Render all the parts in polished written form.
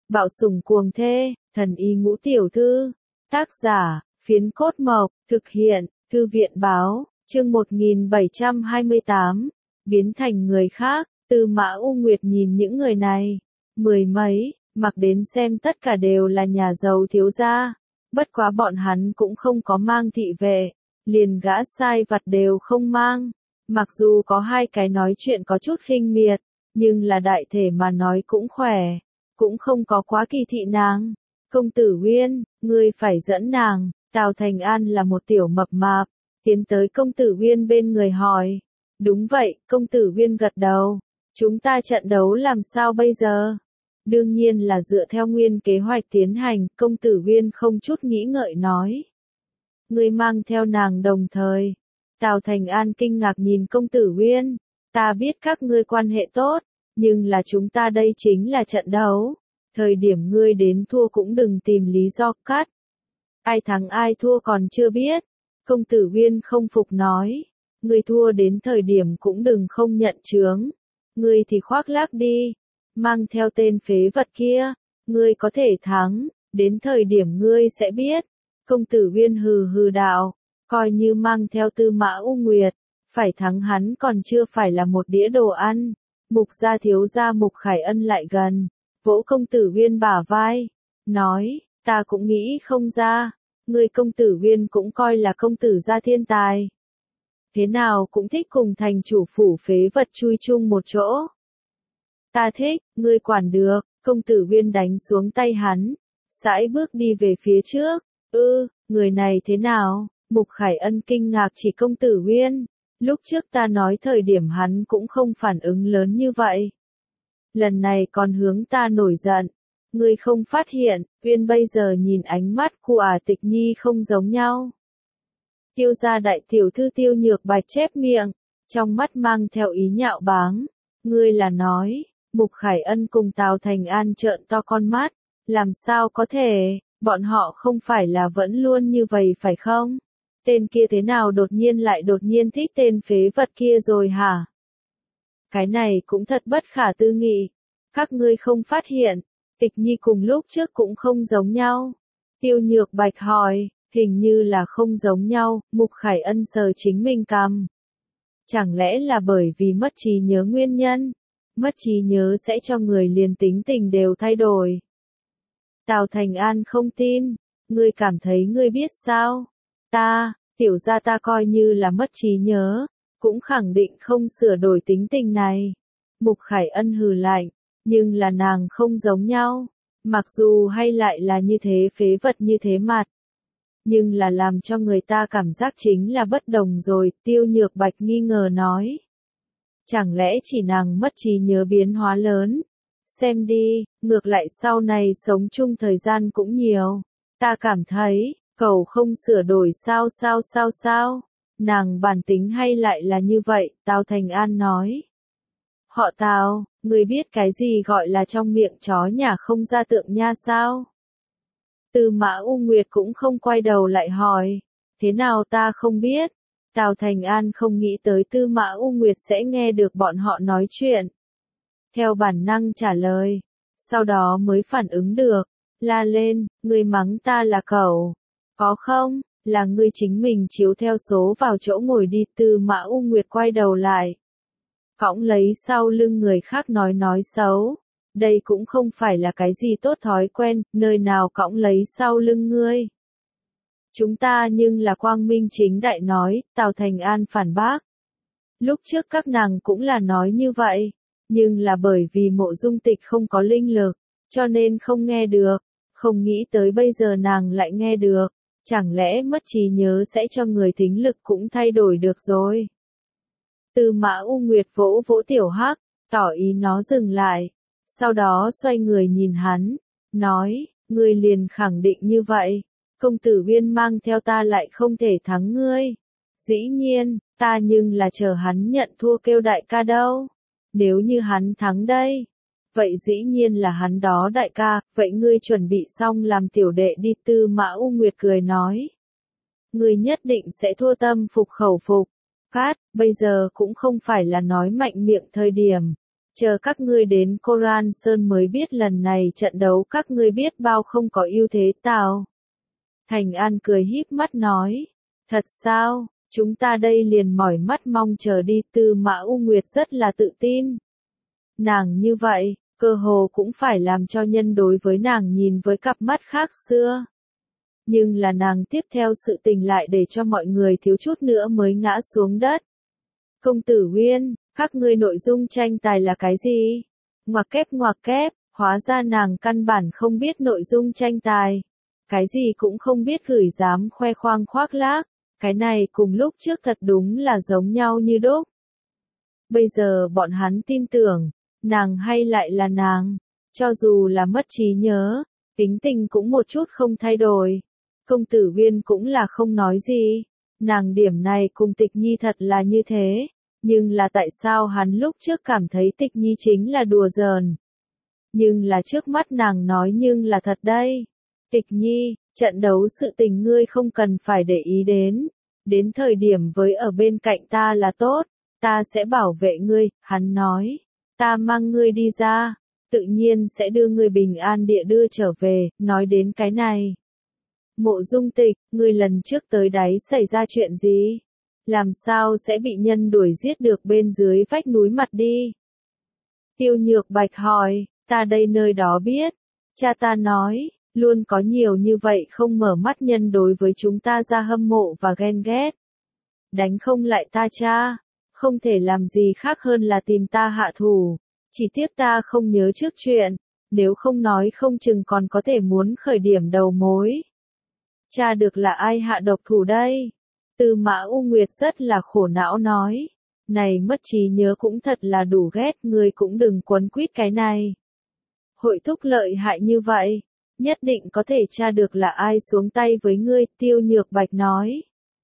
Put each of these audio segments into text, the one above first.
Bạo sủng cuồng thê, thần y ngũ tiểu thư. Tác giả, Phiến Cốt Mộc, thực hiện, Thư viện báo, chương 1728, biến thành người khác. Tư Mã U Nguyệt nhìn những người này, mười mấy, mặc đến xem tất cả đều là nhà giàu thiếu gia, bất quá bọn hắn cũng không có mang thị vệ, liền gã sai vặt đều không mang, mặc dù có hai cái nói chuyện có chút khinh miệt, nhưng là đại thể mà nói cũng khỏe, cũng không có quá kỳ thị nàng. Công tử Uyên, ngươi phải dẫn nàng. Tào Thành An là một tiểu mập mạp, tiến tới công tử Uyên bên người hỏi. Đúng vậy, công tử Uyên gật đầu. Chúng ta trận đấu làm sao bây giờ? Đương nhiên là dựa theo nguyên kế hoạch tiến hành, công tử Uyên không chút nghĩ ngợi nói. Ngươi mang theo nàng đồng thời. Tào Thành An kinh ngạc nhìn công tử Uyên. Ta biết các ngươi quan hệ tốt, nhưng là chúng ta đây chính là trận đấu. Thời điểm ngươi đến thua cũng đừng tìm lý do cắt. Ai thắng ai thua còn chưa biết. Công tử Uyên không phục nói. Ngươi thua đến thời điểm cũng đừng không nhận chướng. Ngươi thì khoác lác đi. Mang theo tên phế vật kia. Ngươi có thể thắng. Đến thời điểm ngươi sẽ biết. Công tử Uyên hừ hừ đạo. Coi như mang theo Tư Mã U Nguyệt. Phải thắng hắn còn chưa phải là một đĩa đồ ăn. Mục gia thiếu gia Mục Khải Ân lại gần. Vỗ công tử Uyên bả vai. Nói, ta cũng nghĩ không ra. Người công tử Uyên cũng coi là công tử gia thiên tài. Thế nào cũng thích cùng thành chủ phủ phế vật chui chung một chỗ. Ta thích, ngươi quản được. Công tử Uyên đánh xuống tay hắn. Sải bước đi về phía trước. Người này thế nào? Mục Khải Ân kinh ngạc chỉ công tử Uyên. Lúc trước ta nói thời điểm hắn cũng không phản ứng lớn như vậy. Lần này còn hướng ta nổi giận. Ngươi không phát hiện, Uyên bây giờ nhìn ánh mắt của Tịch Nhi không giống nhau. Tiêu gia đại tiểu thư Tiêu Nhược Bạch chép miệng, trong mắt mang theo ý nhạo báng. Ngươi là nói, Mục Khải Ân cùng Tào Thành An trợn to con mắt, làm sao có thể, bọn họ không phải là vẫn luôn như vậy phải không? Tên kia thế nào đột nhiên thích tên phế vật kia rồi hả? Cái này cũng thật bất khả tư nghị. Các ngươi không phát hiện, Tịch Nhi cùng lúc trước cũng không giống nhau. Tiêu Nhược Bạch hỏi, hình như là không giống nhau, Mục Khải Ân sờ chính mình cằm. Chẳng lẽ là bởi vì mất trí nhớ nguyên nhân? Mất trí nhớ sẽ cho người liền tính tình đều thay đổi. Tào Thành An không tin, ngươi cảm thấy ngươi biết sao? Tiểu gia ta coi như là mất trí nhớ, cũng khẳng định không sửa đổi tính tình này. Mục Khải Ân hừ lạnh, nhưng là nàng không giống nhau, mặc dù hay lại là như thế phế vật như thế mặt. Nhưng là làm cho người ta cảm giác chính là bất đồng rồi, Tiêu Nhược Bạch nghi ngờ nói. Chẳng lẽ chỉ nàng mất trí nhớ biến hóa lớn? Xem đi, ngược lại sau này sống chung thời gian cũng nhiều. Ta cảm thấy, cậu không sửa đổi sao? Nàng bản tính hay lại là như vậy, Tào Thành An nói. Họ Tào, người biết cái gì gọi là trong miệng chó nhà không ra tượng nha sao? Tư Mã U Nguyệt cũng không quay đầu lại hỏi. Thế nào ta không biết? Tào Thành An không nghĩ tới Tư Mã U Nguyệt sẽ nghe được bọn họ nói chuyện. Theo bản năng trả lời. Sau đó mới phản ứng được. La lên, ngươi mắng ta là cẩu. Có không? Là ngươi chính mình chiếu theo số vào chỗ ngồi đi. Tư Mã U Nguyệt quay đầu lại. Cõng lấy sau lưng người khác nói xấu. Đây cũng không phải là cái gì tốt thói quen, nơi nào cõng lấy sau lưng ngươi. Chúng ta nhưng là quang minh chính đại nói, Tào Thành An phản bác. Lúc trước các nàng cũng là nói như vậy, nhưng là bởi vì Mộ Dung Tịch không có linh lực, cho nên không nghe được, không nghĩ tới bây giờ nàng lại nghe được, chẳng lẽ mất trí nhớ sẽ cho người thính lực cũng thay đổi được rồi. Tư Mã U Nguyệt vỗ vỗ Tiểu Hắc, tỏ ý nó dừng lại, sau đó xoay người nhìn hắn, nói, ngươi liền khẳng định như vậy, công tử Uyên mang theo ta lại không thể thắng ngươi. Dĩ nhiên, ta nhưng là chờ hắn nhận thua kêu đại ca đâu. Nếu như hắn thắng đây, vậy dĩ nhiên là hắn đó đại ca, vậy ngươi chuẩn bị xong làm tiểu đệ đi. Tư Mã U Nguyệt cười nói. Ngươi nhất định sẽ thua tâm phục khẩu phục. Cát, bây giờ cũng không phải là nói mạnh miệng thời điểm. Chờ các ngươi đến Koran Sơn mới biết lần này trận đấu các ngươi biết bao không có ưu thế Tào. Thành An cười híp mắt nói, thật sao, chúng ta đây liền mỏi mắt mong chờ đi. Tư Mã U Nguyệt rất là tự tin. Nàng như vậy, cơ hồ cũng phải làm cho nhân đối với nàng nhìn với cặp mắt khác xưa. Nhưng là nàng tiếp theo sự tình lại để cho mọi người thiếu chút nữa mới ngã xuống đất. Công tử Uyên, các ngươi nội dung tranh tài là cái gì? Ngoặc kép, hóa ra nàng căn bản không biết nội dung tranh tài. Cái gì cũng không biết gửi dám khoe khoang khoác lác, cái này cùng lúc trước thật đúng là giống nhau như đúc. Bây giờ bọn hắn tin tưởng, nàng hay lại là nàng, cho dù là mất trí nhớ, tính tình cũng một chút không thay đổi. Công tử Uyên cũng là không nói gì, nàng điểm này cùng Tịch Nhi thật là như thế, nhưng là tại sao hắn lúc trước cảm thấy Tịch Nhi chính là đùa giỡn. Nhưng là trước mắt nàng nói nhưng là thật đây. Tịch Nhi, trận đấu sự tình ngươi không cần phải để ý đến thời điểm với ở bên cạnh ta là tốt, ta sẽ bảo vệ ngươi, hắn nói, ta mang ngươi đi ra, tự nhiên sẽ đưa ngươi bình an địa đưa trở về. Nói đến cái này, Mộ Dung Tịch, ngươi lần trước tới đáy xảy ra chuyện gì? Làm sao sẽ bị nhân đuổi giết được bên dưới vách núi mặt đi? Tiêu Nhược Bạch hỏi, ta đây nơi đó biết, cha ta nói, luôn có nhiều như vậy không mở mắt nhân đối với chúng ta ra hâm mộ và ghen ghét. Đánh không lại ta cha, không thể làm gì khác hơn là tìm ta hạ thủ, chỉ tiếc ta không nhớ trước chuyện, nếu không nói không chừng còn có thể muốn khởi điểm đầu mối. Cha được là ai hạ độc thủ đây? Tư Mã U Nguyệt rất là khổ não nói, này mất trí nhớ cũng thật là đủ ghét, ngươi cũng đừng quấn quýt cái này. Hội thúc lợi hại như vậy, nhất định có thể tra được là ai xuống tay với ngươi, Tiêu Nhược Bạch nói.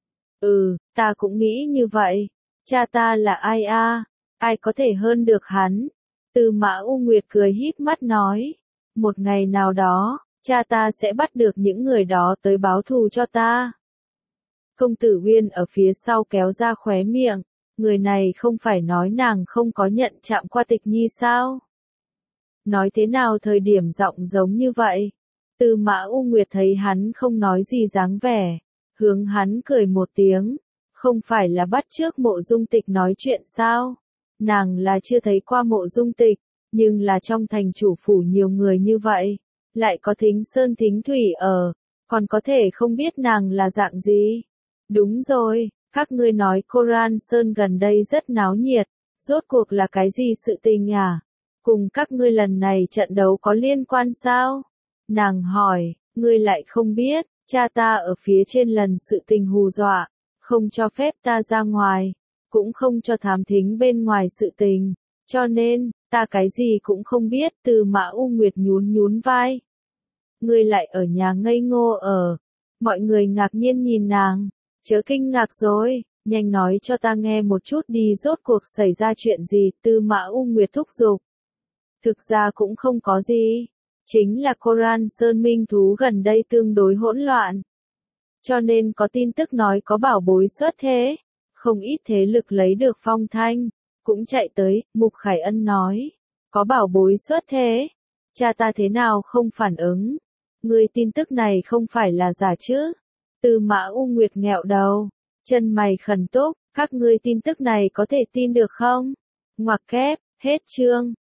Ta cũng nghĩ như vậy, cha ta là ai a? Ai có thể hơn được hắn? Tư Mã U Nguyệt cười híp mắt nói, một ngày nào đó, cha ta sẽ bắt được những người đó tới báo thù cho ta. Công tử Uyên ở phía sau kéo ra khóe miệng, người này không phải nói nàng không có nhận chạm qua Tịch Nhi sao? Nói thế nào thời điểm giọng giống như vậy? Tư Mã U Nguyệt thấy hắn không nói gì dáng vẻ, hướng hắn cười một tiếng, không phải là bắt chước Mộ Dung Tịch nói chuyện sao? Nàng là chưa thấy qua Mộ Dung Tịch, nhưng là trong thành chủ phủ nhiều người như vậy, lại có Thính Sơn Thính Thủy ở, còn có thể không biết nàng là dạng gì? Đúng rồi, các ngươi nói Koran Sơn gần đây rất náo nhiệt, rốt cuộc là cái gì sự tình à? Cùng các ngươi lần này trận đấu có liên quan sao? Nàng hỏi, ngươi lại không biết, cha ta ở phía trên lần sự tình hù dọa, không cho phép ta ra ngoài, cũng không cho thám thính bên ngoài sự tình, cho nên, ta cái gì cũng không biết. Tư Mã U Nguyệt nhún vai. Ngươi lại ở nhà ngây ngô ở. Mọi người ngạc nhiên nhìn nàng, chớ kinh ngạc rồi, nhanh nói cho ta nghe một chút đi, rốt cuộc xảy ra chuyện gì? Tư Mã U Nguyệt thúc giục. Thực ra cũng không có gì, chính là Koran Sơn minh thú gần đây tương đối hỗn loạn. Cho nên có tin tức nói có bảo bối xuất thế, không ít thế lực lấy được phong thanh, cũng chạy tới. Mục Khải Ân nói, có bảo bối xuất thế, cha ta thế nào không phản ứng, ngươi tin tức này không phải là giả chứ? Tư Mã U Nguyệt nghẹo đầu, chân mày khẩn túc, các ngươi tin tức này có thể tin được không? Ngoặc kép, hết chương.